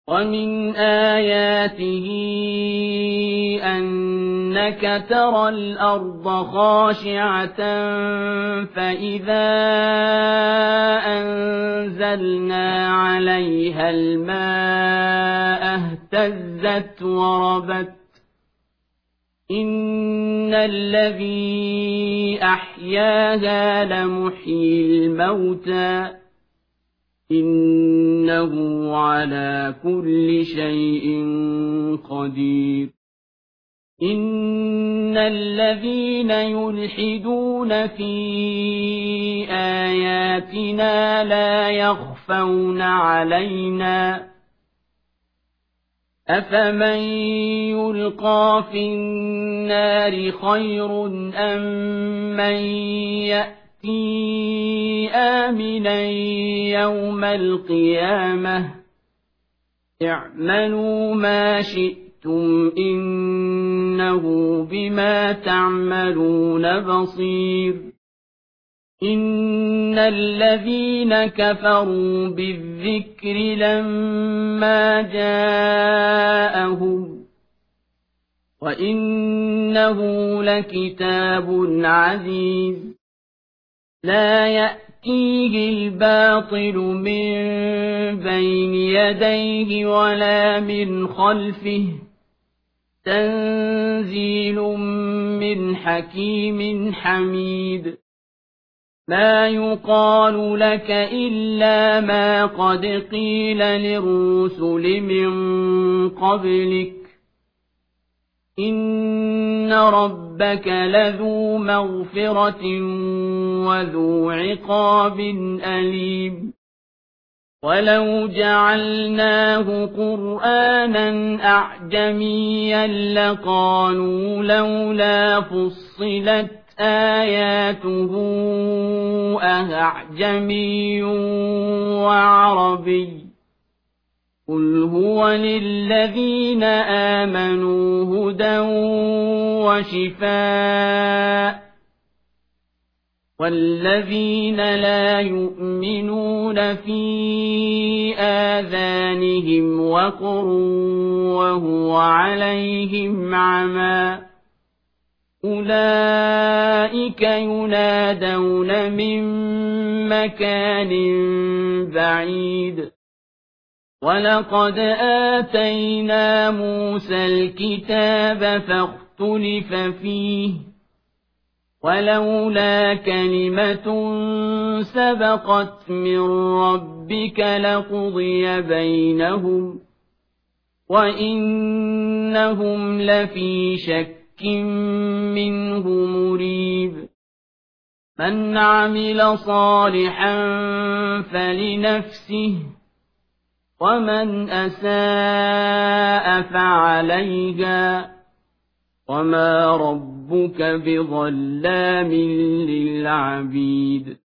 ومن آياته أنك ترى الأرض خاشعة فإذا أنزلنا عليها الماء اهتزت وربت إن الذي أحياها لمحيي الموتى إنه على كل شيء قدير إن الذين يلحدون في آياتنا لا يخفون علينا أفمن يلقى في النار خير أم من يأتي آمنا يوم القيامة اعملوا ما شئتم إنه بما تعملون بصير إن الذين كفروا بالذكر لما جاءهم وإنه لكتاب عزيز لا يأتيه الباطل من بين يديه ولا من خلفه تنزيل من حكيم حميد ما يقال لك إلا ما قد قيل للرسل من قبلك إن ربك لذو مغفرة وذو عقاب أليم ولو جعلناه قرآنا أعجميا لقالوا لولا فصلت آياته أأعجمي وعربي قل هو للذين آمنوا هدى وشفاء والذين لا يؤمنون في آذانهم وقر وهو عليهم عمى أولئك ينادون من مكان بعيد ولقد آتينا موسى الكتاب فاختلف فيه ولولا كلمة سبقت من ربك لقضي بينهم وإنهم لفي شك منه مريب من عمل صالحا فلنفسه ومن أساء فعليها وما ربك بظلام للعبيد